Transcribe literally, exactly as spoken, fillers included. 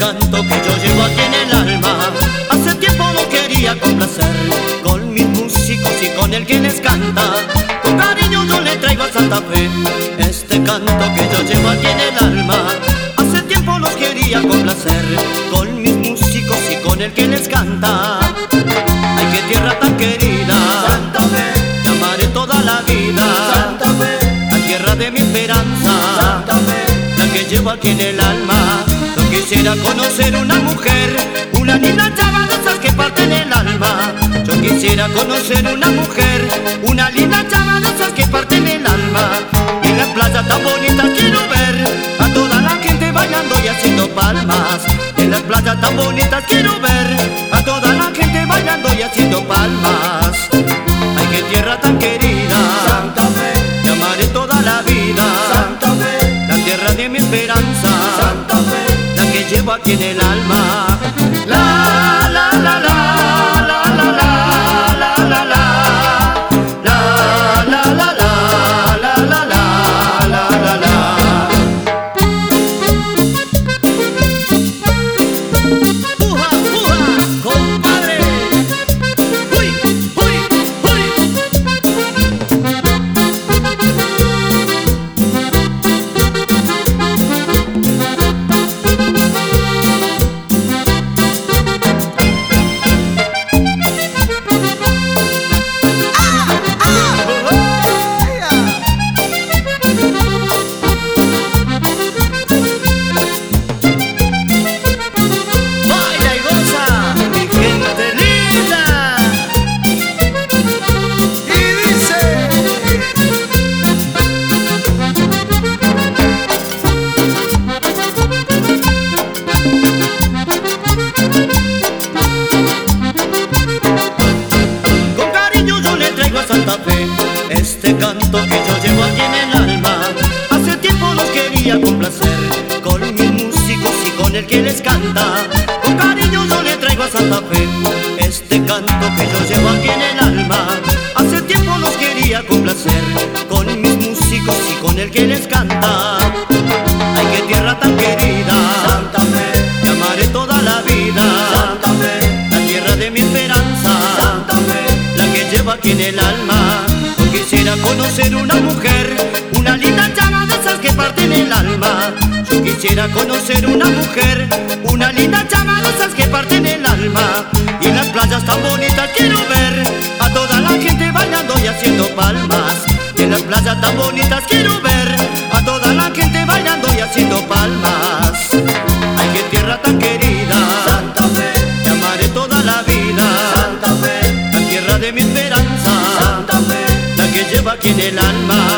canto que yo llevo aquí en el alma. Hace tiempo no quería complacer con mis músicos y con el que les canta. Con cariño yo le traigo a Santa Fe este canto que yo llevo aquí en el alma. Hace tiempo los quería complacer con mis músicos y con el que les canta. Ay, qué tierra tan querida, Santa Fe, te amaré toda la vida. Santa Fe, La tierra de mi esperanza, Santa Fe, la que llevo aquí en el alma. Yo quisiera conocer una mujer, una linda chava de esas que parten el alma. Yo quisiera conocer una mujer, una linda chava de esas que parten el alma. Y en la playa tan bonita quiero ver a toda la gente bailando y haciendo palmas. En las playas tan bonitas quiero ver a toda la gente bailando y haciendo palmas. Ay, qué tierra tan querida, Santa Fe, te amaré toda la vida. Santa Fe, La tierra de mi esperanza, Santa Fe, la que llevo aquí en el alma. La, la, la, la, la, la, la, la, la, la, la, la, la, la, la, la, la, la, la. ¡Puja, puja, compadre! ¡Uy, uy, uy! ¡Baila y goza, mi gente linda! y dice: Con cariño yo le traigo a Santa Fe este canto que yo llevo aquí en el alma. Hace tiempo los quería complacer con mis músicos y con el que les canta. Con cariño yo le traigo a Santa Fe este canto que yo llevo aquí en el alma. Hace tiempo los quería complacer con mis músicos y con el que les canta. Ay, qué tierra tan querida, Santa Fe, te amaré toda la vida. Santa Fe, La tierra de mi esperanza, Santa Fe, la que llevo aquí en el alma. Yo quisiera conocer una mujer, una linda chava de esas que parten el alma. Yo quisiera conocer una mujer, una linda chava de esas que parten el alma. Y en las playas tan bonitas quiero ver a toda la gente bailando y haciendo palmas. Y en las playas tan bonitas quiero ver a toda la gente bailando y haciendo palmas. Ay, qué tierra tan querida, Santa Fe, te amaré toda la vida. Santa Fe, La tierra de mi esperanza, Santa Fe, la que llevo aquí en el alma.